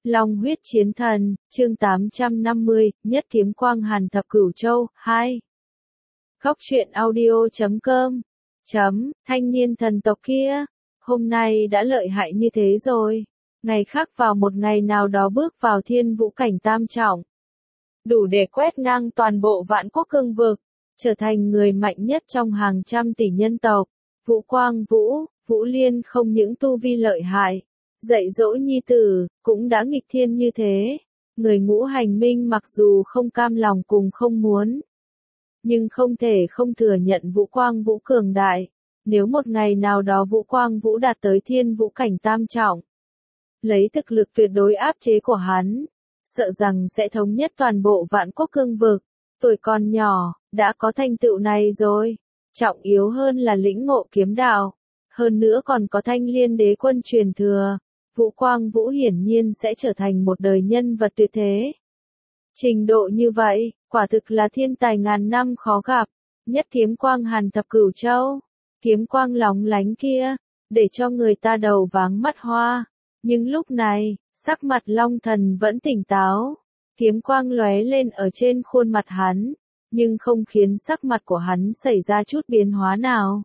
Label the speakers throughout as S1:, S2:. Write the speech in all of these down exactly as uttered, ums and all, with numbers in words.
S1: Long huyết chiến thần, chương tám trăm năm mươi, nhất kiếm quang hàn thập cửu châu, hai. Góc truyện audio chấm com. Chấm, thanh niên thần tộc kia, hôm nay đã lợi hại như thế rồi. Ngày khác vào một ngày nào đó bước vào thiên vũ cảnh tam trọng. Đủ để quét ngang toàn bộ vạn quốc cương vực, trở thành người mạnh nhất trong hàng trăm tỷ nhân tộc. Vũ Quang Vũ, Vũ Liên không những tu vi lợi hại, dạy dỗ nhi tử, cũng đã nghịch thiên như thế. Người ngũ hành minh mặc dù không cam lòng cùng không muốn, nhưng không thể không thừa nhận Vũ Quang Vũ cường đại. Nếu một ngày nào đó Vũ Quang Vũ đạt tới thiên vũ cảnh tam trọng, lấy thực lực tuyệt đối áp chế của hắn, sợ rằng sẽ thống nhất toàn bộ vạn quốc cương vực. Tuổi còn nhỏ, đã có thành tựu này rồi. Trọng yếu hơn là lĩnh ngộ kiếm đạo. Hơn nữa còn có thanh liên đế quân truyền thừa. Vũ Quang Vũ hiển nhiên sẽ trở thành một đời nhân vật tuyệt thế. Trình độ như vậy, quả thực là thiên tài ngàn năm khó gặp. Nhất kiếm quang hàn thập cửu châu. Kiếm quang lóng lánh kia, để cho người ta đầu váng mắt hoa. Nhưng lúc này, sắc mặt Long Thần vẫn tỉnh táo. Kiếm quang lóe lên ở trên khuôn mặt hắn, nhưng không khiến sắc mặt của hắn xảy ra chút biến hóa nào.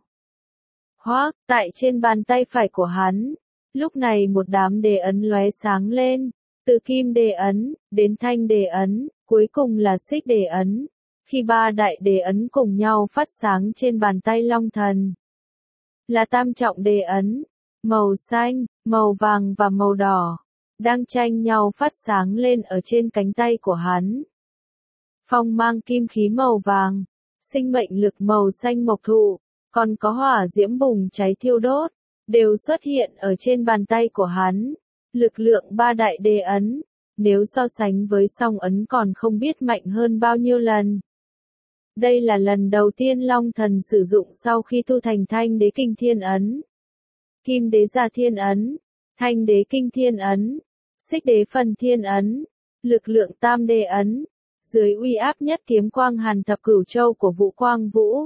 S1: Hoác, tại trên bàn tay phải của hắn, lúc này một đám đề ấn lóe sáng lên, từ kim đề ấn, đến thanh đề ấn, cuối cùng là xích đề ấn. Khi ba đại đề ấn cùng nhau phát sáng trên bàn tay Long Thần, là tam trọng đề ấn, màu xanh, màu vàng và màu đỏ, đang tranh nhau phát sáng lên ở trên cánh tay của hắn. Phong mang kim khí màu vàng, sinh mệnh lực màu xanh mộc thụ, còn có hỏa diễm bùng cháy thiêu đốt, đều xuất hiện ở trên bàn tay của hắn. Lực lượng ba đại đề ấn, nếu so sánh với song ấn còn không biết mạnh hơn bao nhiêu lần. Đây là lần đầu tiên Long Thần sử dụng sau khi tu thành thanh đế kinh thiên ấn, kim đế gia thiên ấn, thanh đế kinh thiên ấn, xích đế phần thiên ấn, lực lượng tam đề ấn, dưới uy áp nhất kiếm quang hàn thập cửu châu của Vũ Quang Vũ.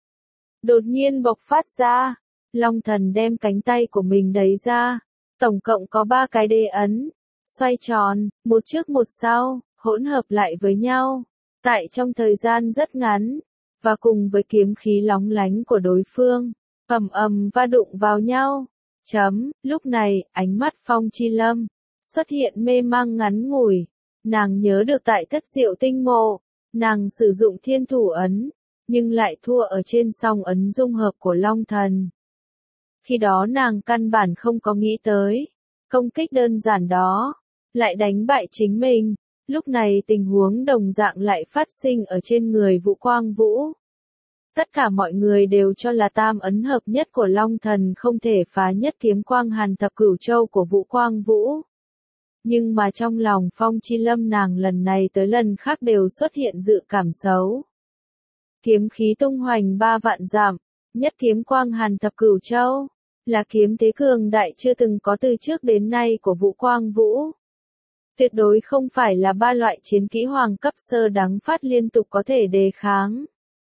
S1: Đột nhiên bộc phát ra, Long Thần đem cánh tay của mình đẩy ra, tổng cộng có ba cái đề ấn, xoay tròn, một trước một sau, hỗn hợp lại với nhau, tại trong thời gian rất ngắn, và cùng với kiếm khí lóng lánh của đối phương, ầm ầm va đụng vào nhau. Chấm, lúc này, ánh mắt Phong Chi Lâm xuất hiện mê mang ngắn ngủi. Nàng nhớ được tại Thất Diệu Tinh Mộ, nàng sử dụng thiên thủ ấn, nhưng lại thua ở trên song ấn dung hợp của Long Thần. Khi đó nàng căn bản không có nghĩ tới, công kích đơn giản đó, lại đánh bại chính mình. Lúc này tình huống đồng dạng lại phát sinh ở trên người Vũ Quang Vũ. Tất cả mọi người đều cho là tam ấn hợp nhất của Long Thần không thể phá nhất kiếm quang hàn thập cửu châu của Vũ Quang Vũ. Nhưng mà trong lòng Phong Chi Lâm nàng lần này tới lần khác đều xuất hiện dự cảm xấu. Kiếm khí tung hoành ba vạn dặm, nhất kiếm quang hàn thập cửu châu, là kiếm thế cường đại chưa từng có từ trước đến nay của Vũ Quang Vũ. Tuyệt đối không phải là ba loại chiến kỹ hoàng cấp sơ đẳng phát liên tục có thể đề kháng.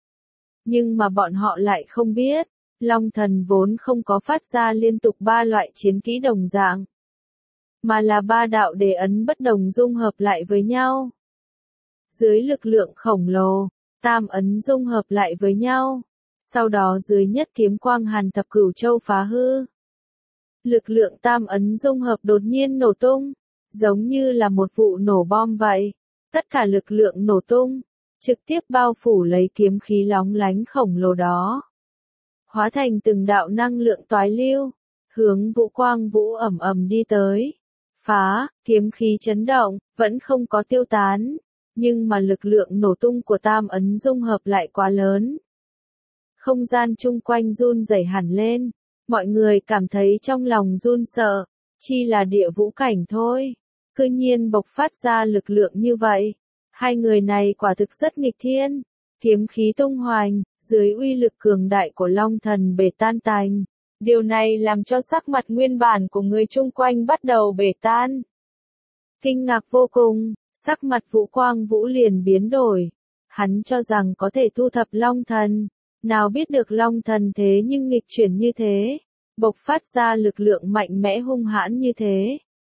S1: Nhưng mà bọn họ lại không biết, Long Thần vốn không có phát ra liên tục ba loại chiến kỹ đồng dạng, mà là ba đạo đề ấn bất đồng dung hợp lại với nhau. Dưới lực lượng khổng lồ, tam ấn dung hợp lại với nhau, sau đó dưới nhất kiếm quang hàn thập cửu châu phá hư. Lực lượng tam ấn dung hợp đột nhiên nổ tung, giống như là một vụ nổ bom vậy. Tất cả lực lượng nổ tung, trực tiếp bao phủ lấy kiếm khí lóng lánh khổng lồ đó, hóa thành từng đạo năng lượng toái lưu, hướng Vũ Quang Vũ ầm ầm đi tới. Phá, kiếm khí chấn động, vẫn không có tiêu tán, nhưng mà lực lượng nổ tung của tam ấn dung hợp lại quá lớn. Không gian chung quanh run rẩy hẳn lên, mọi người cảm thấy trong lòng run sợ, chi là địa vũ cảnh thôi, cư nhiên bộc phát ra lực lượng như vậy. Hai người này quả thực rất nghịch thiên, kiếm khí tung hoành, dưới uy lực cường đại của Long Thần bể tan tành. Điều này làm cho sắc mặt nguyên bản của người chung quanh bắt đầu bể tan. Kinh ngạc vô cùng, sắc mặt Vũ Quang Vũ liền biến đổi. Hắn cho rằng có thể thu thập Long Thần, nào biết được Long Thần thế nhưng nghịch chuyển như thế, bộc phát ra lực lượng mạnh mẽ hung hãn như thế.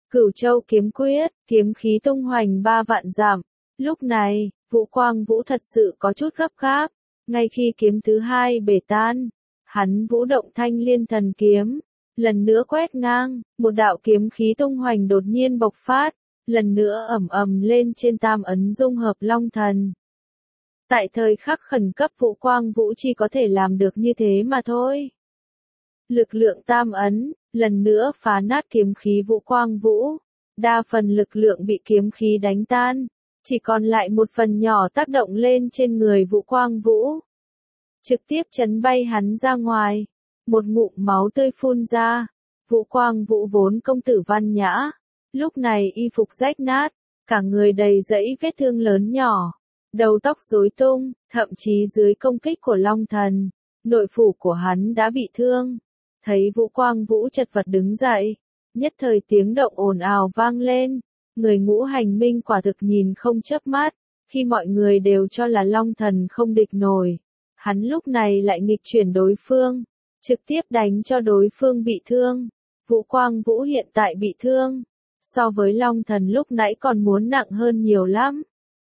S1: Cửu Châu kiếm quyết, kiếm khí tung hoành ba vạn dặm. Lúc này, Vũ Quang Vũ thật sự có chút gấp gáp, ngay khi kiếm thứ hai bể tan, hắn vũ động Thanh Liên Thần kiếm, lần nữa quét ngang, một đạo kiếm khí tung hoành đột nhiên bộc phát, lần nữa ầm ầm lên trên tam ấn dung hợp Long Thần. Tại thời khắc khẩn cấp Vũ Quang Vũ chỉ có thể làm được như thế mà thôi. Lực lượng tam ấn, lần nữa phá nát kiếm khí Vũ Quang Vũ, đa phần lực lượng bị kiếm khí đánh tan, chỉ còn lại một phần nhỏ tác động lên trên người Vũ Quang Vũ. Trực tiếp chấn bay hắn ra ngoài, một ngụm máu tươi phun ra, Vũ Quang Vũ vốn công tử văn nhã, lúc này y phục rách nát, cả người đầy dẫy vết thương lớn nhỏ, đầu tóc rối tung, thậm chí dưới công kích của Long Thần, nội phủ của hắn đã bị thương. Thấy Vũ Quang Vũ chật vật đứng dậy, nhất thời tiếng động ồn ào vang lên, người Ngũ Hành Minh quả thực nhìn không chớp mắt, khi mọi người đều cho là Long Thần không địch nổi, hắn lúc này lại nghịch chuyển đối phương, trực tiếp đánh cho đối phương bị thương. Vũ Quang Vũ hiện tại bị thương, so với Long Thần lúc nãy còn muốn nặng hơn nhiều lắm.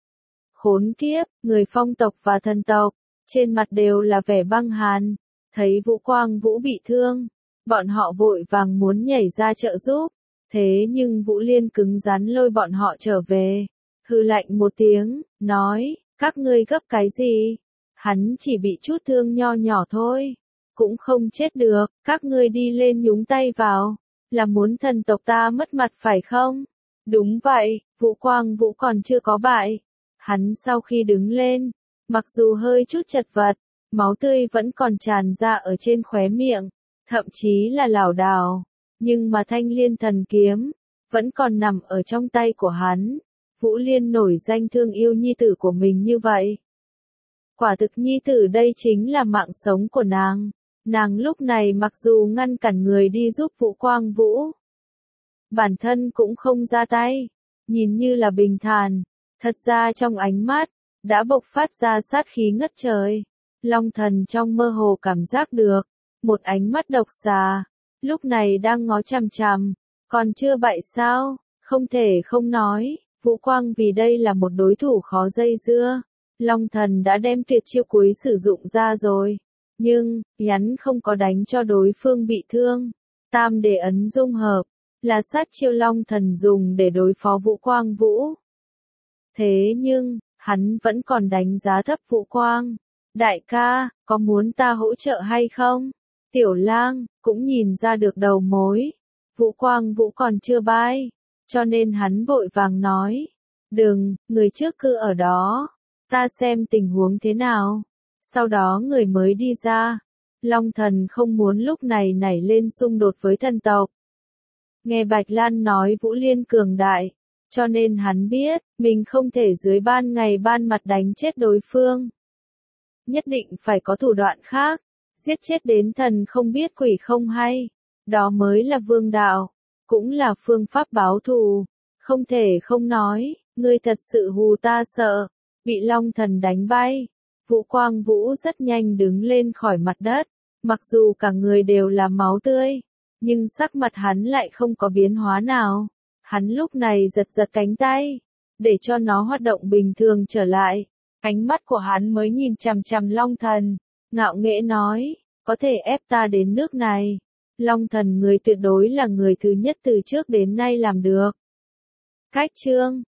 S1: Khốn kiếp, người phong tộc và thần tộc, trên mặt đều là vẻ băng hàn, thấy Vũ Quang Vũ bị thương, bọn họ vội vàng muốn nhảy ra trợ giúp, thế nhưng Vũ Liên cứng rắn lôi bọn họ trở về, hừ lạnh một tiếng, nói, các ngươi gấp cái gì? Hắn chỉ bị chút thương nho nhỏ thôi, cũng không chết được, các ngươi đi lên nhúng tay vào, là muốn thần tộc ta mất mặt phải không? Đúng vậy, Vũ Quang Vũ còn chưa có bại. Hắn sau khi đứng lên, mặc dù hơi chút chật vật, máu tươi vẫn còn tràn ra ở trên khóe miệng, thậm chí là lảo đảo, nhưng mà Thanh Liên Thần kiếm vẫn còn nằm ở trong tay của hắn. Vũ Liên nổi danh thương yêu nhi tử của mình như vậy. Quả thực nhi tử đây chính là mạng sống của nàng. Nàng lúc này mặc dù ngăn cản người đi giúp Vũ Quang Vũ, bản thân cũng không ra tay, nhìn như là bình thản, thật ra trong ánh mắt đã bộc phát ra sát khí ngất trời. Long Thần trong mơ hồ cảm giác được một ánh mắt độc xà, lúc này đang ngó chằm chằm, còn chưa bại sao? Không thể không nói, Vũ Quang vì đây là một đối thủ khó dây dưa. Long Thần đã đem tuyệt chiêu cuối sử dụng ra rồi, nhưng hắn không có đánh cho đối phương bị thương. Tam đề ấn dung hợp là sát chiêu Long Thần dùng để đối phó Vũ Quang Vũ. Thế nhưng, hắn vẫn còn đánh giá thấp Vũ Quang. Đại ca, có muốn ta hỗ trợ hay không? Tiểu Lang cũng nhìn ra được đầu mối. Vũ Quang Vũ còn chưa bay, cho nên hắn vội vàng nói, đừng, người trước cứ ở đó, ta xem tình huống thế nào. Sau đó người mới đi ra. Long Thần không muốn lúc này nảy lên xung đột với thần tộc. Nghe Bạch Lan nói Vũ Liên cường đại, cho nên hắn biết, mình không thể dưới ban ngày ban mặt đánh chết đối phương. Nhất định phải có thủ đoạn khác, giết chết đến thần không biết quỷ không hay. Đó mới là vương đạo, cũng là phương pháp báo thù. Không thể không nói, ngươi thật sự hù ta sợ, bị Long Thần đánh bay. Vũ Quang Vũ rất nhanh đứng lên khỏi mặt đất, mặc dù cả người đều là máu tươi, nhưng sắc mặt hắn lại không có biến hóa nào. Hắn lúc này giật giật cánh tay, để cho nó hoạt động bình thường trở lại. Ánh mắt của hắn mới nhìn chằm chằm Long Thần, ngạo nghễ nói, có thể ép ta đến nước này. Long Thần người tuyệt đối là người thứ nhất từ trước đến nay làm được. Cách chương